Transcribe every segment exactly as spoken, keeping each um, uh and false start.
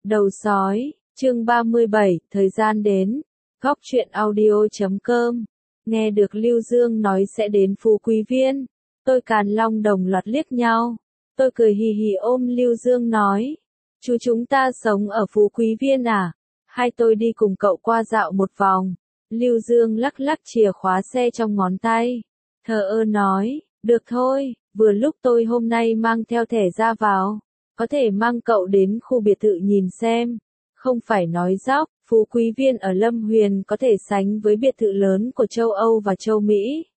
Đầu sói, chương ba mươi bảy, thời gian đến. Góc truyện audio chấm com. Nghe được Lưu Dương nói sẽ đến Phú Quý Viên, tôi Càn Long đồng loạt liếc nhau. Tôi cười hì hì ôm Lưu Dương nói, chú chúng ta sống ở Phú Quý Viên à? Hay tôi đi cùng cậu qua dạo một vòng? Lưu Dương lắc lắc chìa khóa xe trong ngón tay, thờ ơ nói, được thôi, vừa lúc tôi hôm nay mang theo thẻ ra vào, có thể mang cậu đến khu biệt thự nhìn xem. Không phải nói dóc, Phú Quý Viên ở Lâm Huyền có thể sánh với biệt thự lớn của châu Âu và châu Mỹ.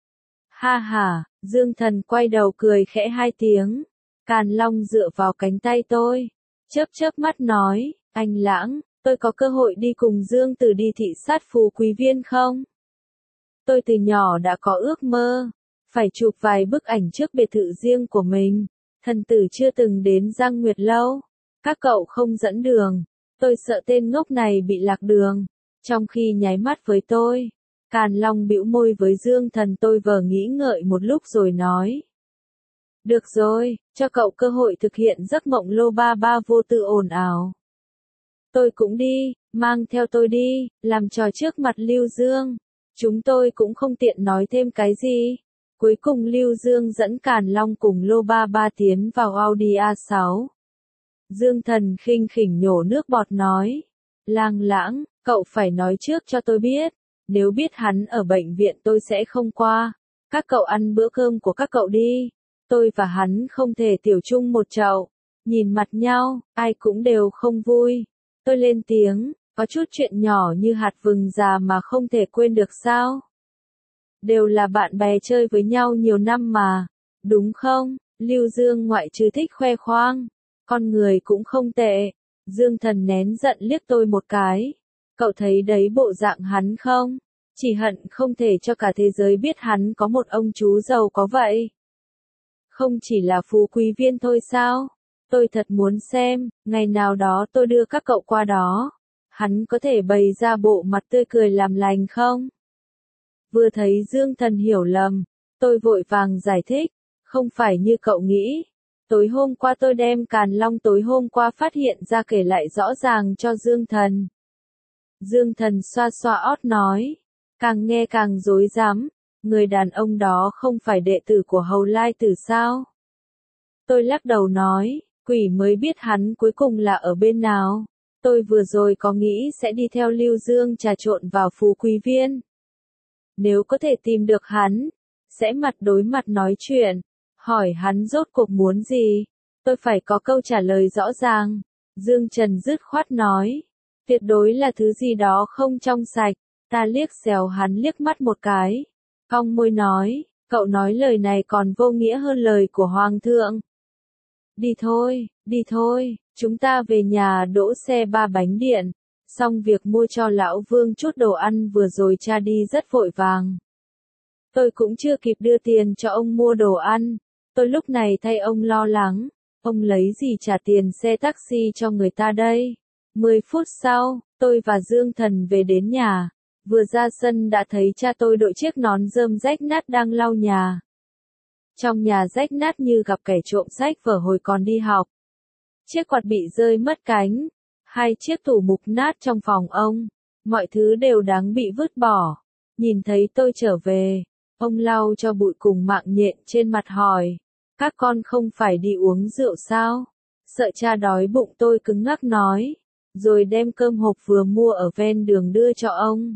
Ha ha, Dương Thần quay đầu cười khẽ hai tiếng. Càn Long dựa vào cánh tay tôi, chớp chớp mắt nói, anh Lãng, tôi có cơ hội đi cùng Dương Tử đi thị sát Phú Quý Viên không? Tôi từ nhỏ đã có ước mơ, phải chụp vài bức ảnh trước biệt thự riêng của mình. Thần tử chưa từng đến Giang Nguyệt Lâu, các cậu không dẫn đường, tôi sợ tên ngốc này bị lạc đường. Trong khi nháy mắt với tôi, Càn Long bĩu môi với Dương Thần, tôi vờ nghĩ ngợi một lúc rồi nói. Được rồi, cho cậu cơ hội thực hiện giấc mộng lô ba ba vô tư ồn ào. Tôi cũng đi, mang theo tôi đi, làm trò trước mặt Lưu Dương. Chúng tôi cũng không tiện nói thêm cái gì. Cuối cùng Lưu Dương dẫn Càn Long cùng lô ba ba tiến vào Audi a sáu. Dương Thần khinh khỉnh nhổ nước bọt nói, Lang Lãng, cậu phải nói trước cho tôi biết, nếu biết hắn ở bệnh viện tôi sẽ không qua. Các cậu ăn bữa cơm của các cậu đi, tôi và hắn không thể tiểu chung một chậu. Nhìn mặt nhau, ai cũng đều không vui. Tôi lên tiếng, có chút chuyện nhỏ như hạt vừng già mà không thể quên được sao? Đều là bạn bè chơi với nhau nhiều năm mà, đúng không? Lưu Dương ngoại trừ thích khoe khoang, con người cũng không tệ. Dương Thần nén giận liếc tôi một cái. Cậu thấy đấy bộ dạng hắn không? Chỉ hận không thể cho cả thế giới biết hắn có một ông chú giàu có vậy. Không chỉ là Phú Quý Viên thôi sao? Tôi thật muốn xem, ngày nào đó tôi đưa các cậu qua đó. Hắn có thể bày ra bộ mặt tươi cười làm lành không? Vừa thấy Dương Thần hiểu lầm, tôi vội vàng giải thích, không phải như cậu nghĩ. Tối hôm qua tôi đem Càn Long tối hôm qua phát hiện ra kể lại rõ ràng cho Dương Thần. Dương Thần xoa xoa ót nói, càng nghe càng rối rắm, người đàn ông đó không phải đệ tử của Hầu Lai Tử sao? Tôi lắc đầu nói, quỷ mới biết hắn cuối cùng là ở bên nào. Tôi vừa rồi có nghĩ sẽ đi theo Lưu Dương trà trộn vào Phú Quý Viên. Nếu có thể tìm được hắn, sẽ mặt đối mặt nói chuyện, hỏi hắn rốt cuộc muốn gì. Tôi phải có câu trả lời rõ ràng. Dương Trần dứt khoát nói, tuyệt đối là thứ gì đó không trong sạch. Ta liếc xéo hắn liếc mắt một cái, cong môi nói, cậu nói lời này còn vô nghĩa hơn lời của Hoàng thượng. Đi thôi, đi thôi, chúng ta về nhà đỗ xe ba bánh điện. Xong việc mua cho lão Vương chút đồ ăn vừa rồi cha đi rất vội vàng. Tôi cũng chưa kịp đưa tiền cho ông mua đồ ăn. Tôi lúc này thay ông lo lắng. Ông lấy gì trả tiền xe taxi cho người ta đây? Mười phút sau, tôi và Dương Thần về đến nhà. Vừa ra sân đã thấy cha tôi đội chiếc nón rơm rách nát đang lau nhà. Trong nhà rách nát như gặp kẻ trộm sách vở hồi còn đi học. Chiếc quạt bị rơi mất cánh. Hai chiếc tủ mục nát trong phòng ông. Mọi thứ đều đáng bị vứt bỏ. Nhìn thấy tôi trở về, ông lau cho bụi cùng mạng nhện trên mặt hỏi. Các con không phải đi uống rượu sao? Sợ cha đói bụng tôi cứng ngắc nói. Rồi đem cơm hộp vừa mua ở ven đường đưa cho ông.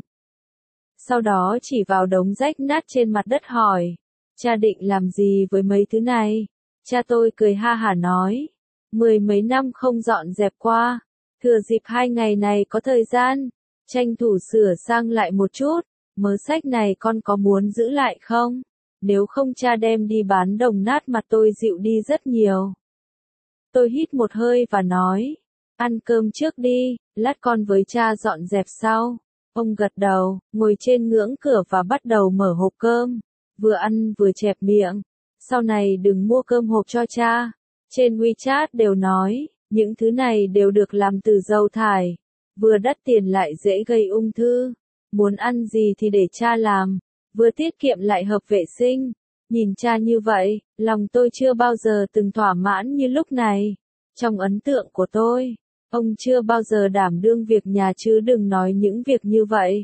Sau đó chỉ vào đống rách nát trên mặt đất hỏi. Cha định làm gì với mấy thứ này? Cha tôi cười ha hả nói. Mười mấy năm không dọn dẹp qua. Thừa dịp hai ngày này có thời gian, tranh thủ sửa sang lại một chút. Mớ sách này con có muốn giữ lại không? Nếu không cha đem đi bán đồng nát mặt tôi dịu đi rất nhiều. Tôi hít một hơi và nói, ăn cơm trước đi, lát con với cha dọn dẹp sau. Ông gật đầu, ngồi trên ngưỡng cửa và bắt đầu mở hộp cơm. Vừa ăn vừa chẹp miệng. Sau này đừng mua cơm hộp cho cha. Trên WeChat đều nói, những thứ này đều được làm từ dầu thải. Vừa đắt tiền lại dễ gây ung thư. Muốn ăn gì thì để cha làm. Vừa tiết kiệm lại hợp vệ sinh. Nhìn cha như vậy, lòng tôi chưa bao giờ từng thỏa mãn như lúc này. Trong ấn tượng của tôi, Ông chưa bao giờ đảm đương việc nhà chứ đừng nói những việc như vậy.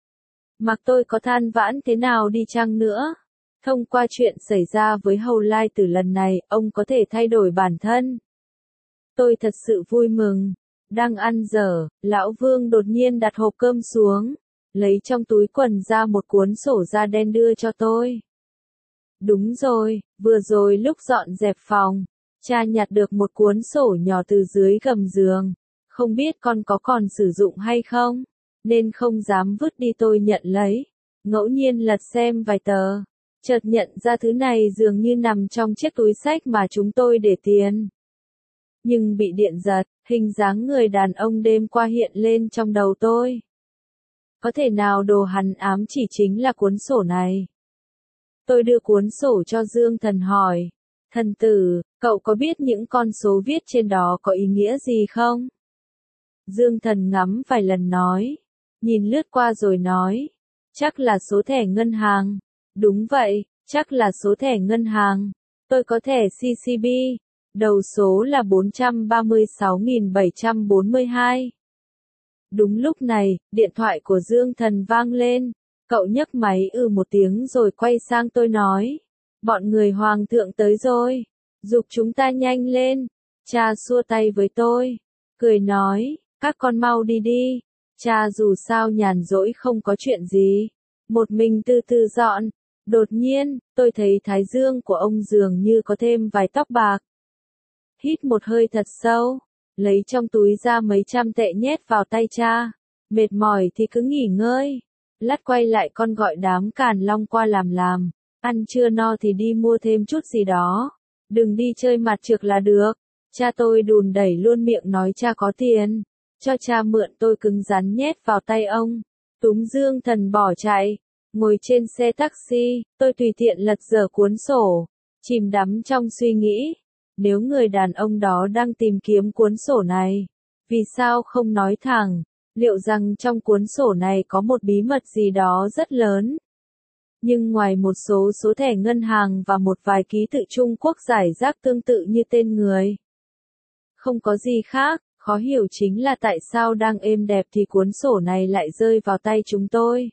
Mặc tôi có than vãn thế nào đi chăng nữa. Thông qua chuyện xảy ra với Hầu Lai Tử lần này, ông có thể thay đổi bản thân. Tôi thật sự vui mừng. Đang ăn dở, Lão Vương đột nhiên đặt hộp cơm xuống, lấy trong túi quần ra một cuốn sổ da đen đưa cho tôi. Đúng rồi, vừa rồi lúc dọn dẹp phòng, cha nhặt được một cuốn sổ nhỏ từ dưới gầm giường. Không biết con có còn sử dụng hay không, nên không dám vứt đi, tôi nhận lấy. Ngẫu nhiên lật xem vài tờ, chợt nhận ra thứ này dường như nằm trong chiếc túi xách mà chúng tôi để tiền. Nhưng bị điện giật, hình dáng người đàn ông đêm qua hiện lên trong đầu tôi. Có thể nào đồ hắn ám chỉ chính là cuốn sổ này? Tôi đưa cuốn sổ cho Dương Thần hỏi. Thần tử, cậu có biết những con số viết trên đó có ý nghĩa gì không? Dương Thần ngắm vài lần nói. Nhìn lướt qua rồi nói. Chắc là số thẻ ngân hàng. Đúng vậy, chắc là số thẻ ngân hàng. Tôi có thẻ xê xê bê. Đầu số là bốn trăm ba mươi sáu nghìn bảy trăm bốn mươi hai. Đúng lúc này, điện thoại của Dương Thần vang lên. Cậu nhấc máy ừ một tiếng rồi quay sang tôi nói. Bọn người hoàng thượng tới rồi. Giục chúng ta nhanh lên. Cha xua tay với tôi. Cười nói, các con mau đi đi. Cha dù sao nhàn rỗi không có chuyện gì. Một mình từ từ dọn. Đột nhiên, tôi thấy thái dương của ông dường như có thêm vài tóc bạc. Hít một hơi thật sâu. Lấy trong túi ra mấy trăm tệ nhét vào tay cha. Mệt mỏi thì cứ nghỉ ngơi. Lát quay lại con gọi đám Càn Long qua làm làm. Ăn chưa no thì đi mua thêm chút gì đó. Đừng đi chơi mặt trược là được. Cha tôi đùn đẩy luôn miệng nói cha có tiền. Cho cha mượn, tôi cứng rắn nhét vào tay ông. Túm Dương Thần bỏ chạy. Ngồi trên xe taxi, tôi tùy tiện lật dở cuốn sổ. Chìm đắm trong suy nghĩ. Nếu người đàn ông đó đang tìm kiếm cuốn sổ này, vì sao không nói thẳng? Liệu rằng trong cuốn sổ này có một bí mật gì đó rất lớn? Nhưng ngoài một số số thẻ ngân hàng và một vài ký tự Trung Quốc giải rác tương tự như tên người, không có gì khác. Khó hiểu chính là tại sao đang êm đẹp thì cuốn sổ này lại rơi vào tay chúng tôi.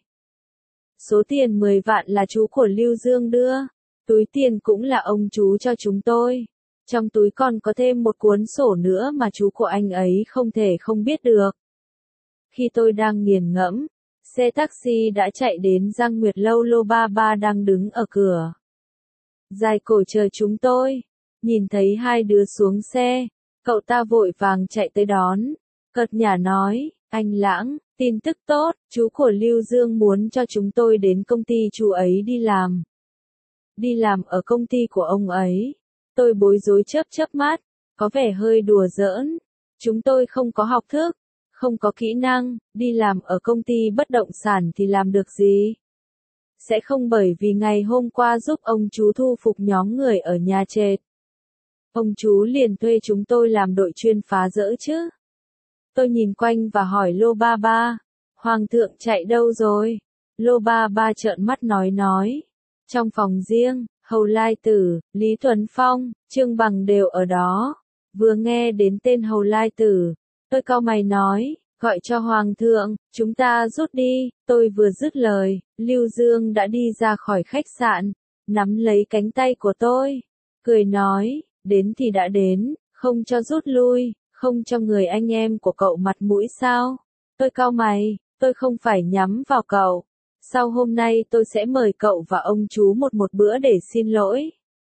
Số tiền mười vạn là chú của Lưu Dương đưa. Túi tiền cũng là ông chú cho chúng tôi. Trong túi còn có thêm một cuốn sổ nữa mà chú của anh ấy không thể không biết được. Khi tôi đang nghiền ngẫm, xe taxi đã chạy đến Giang Nguyệt Lâu. Lô Ba Ba đang đứng ở cửa. Dài cổ chờ chúng tôi. Nhìn thấy hai đứa xuống xe, cậu ta vội vàng chạy tới đón. Cợt nhả nói, anh Lãng, tin tức tốt, chú của Lưu Dương muốn cho chúng tôi đến công ty chú ấy đi làm. Đi làm ở công ty của ông ấy. Tôi bối rối chớp chớp mắt, có vẻ hơi đùa giỡn. Chúng tôi không có học thức, không có kỹ năng, đi làm ở công ty bất động sản thì làm được gì? Sẽ không bởi vì ngày hôm qua giúp ông chú thu phục nhóm người ở nhà trệt, ông chú liền thuê chúng tôi làm đội chuyên phá rỡ chứ? Tôi nhìn quanh và hỏi Lô Ba Ba, Hoàng thượng chạy đâu rồi? Lô Ba Ba trợn mắt nói nói, trong phòng riêng. Hầu Lai Tử, Lý Tuấn Phong, Trương Bằng đều ở đó. Vừa nghe đến tên Hầu Lai Tử, tôi cau mày nói, gọi cho Hoàng thượng, chúng ta rút đi. Tôi vừa dứt lời, Lưu Dương đã đi ra khỏi khách sạn, nắm lấy cánh tay của tôi, cười nói, đến thì đã đến, không cho rút lui, không cho người anh em của cậu mặt mũi sao? Tôi cau mày, tôi không phải nhắm vào cậu. Sau hôm nay tôi sẽ mời cậu và ông chú một một bữa để xin lỗi.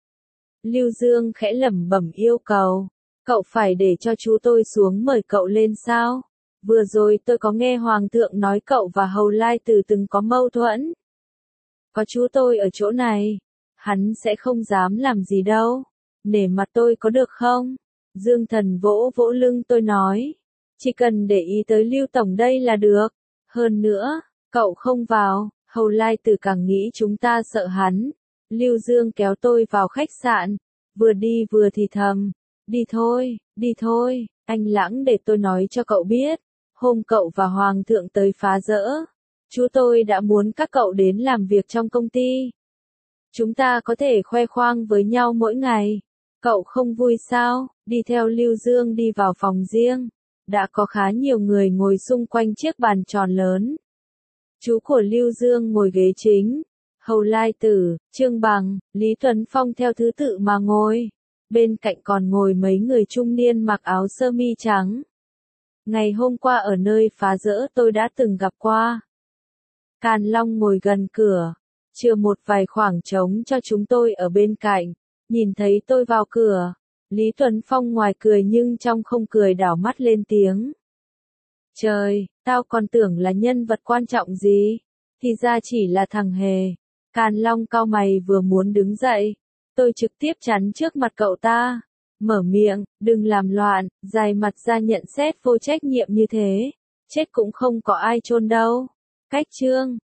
Lưu Dương khẽ lẩm bẩm yêu cầu. Cậu phải để cho chú tôi xuống mời cậu lên sao? Vừa rồi tôi có nghe Hoàng thượng nói cậu và Hầu Lai Tử từng có mâu thuẫn. Có chú tôi ở chỗ này, hắn sẽ không dám làm gì đâu. Nể mặt tôi có được không? Dương Thần vỗ vỗ lưng tôi nói. Chỉ cần để ý tới Lưu Tổng đây là được. Hơn nữa, cậu không vào, Hầu Lai Tử càng nghĩ chúng ta sợ hắn. Lưu Dương kéo tôi vào khách sạn, vừa đi vừa thì thầm, đi thôi, đi thôi, anh Lãng để tôi nói cho cậu biết, hôm cậu và Hoàng thượng tới phá rỡ, chú tôi đã muốn các cậu đến làm việc trong công ty. Chúng ta có thể khoe khoang với nhau mỗi ngày, cậu không vui sao? Đi theo Lưu Dương đi vào phòng riêng, đã có khá nhiều người ngồi xung quanh chiếc bàn tròn lớn. Chú của Lưu Dương ngồi ghế chính, Hầu Lai Tử, Trương Bằng, Lý Tuấn Phong theo thứ tự mà ngồi. Bên cạnh còn ngồi mấy người trung niên mặc áo sơ mi trắng. Ngày hôm qua ở nơi phá rỡ tôi đã từng gặp qua. Càn Long ngồi gần cửa, chừa một vài khoảng trống cho chúng tôi ở bên cạnh. Nhìn thấy tôi vào cửa, Lý Tuấn Phong ngoài cười nhưng trong không cười đảo mắt lên tiếng. Trời, tao còn tưởng là nhân vật quan trọng gì, thì ra chỉ là thằng hề. Càn Long cau mày vừa muốn đứng dậy, tôi trực tiếp chắn trước mặt cậu ta, mở miệng, đừng làm loạn, dài mặt ra nhận xét vô trách nhiệm như thế, chết cũng không có ai chôn đâu. Cách chương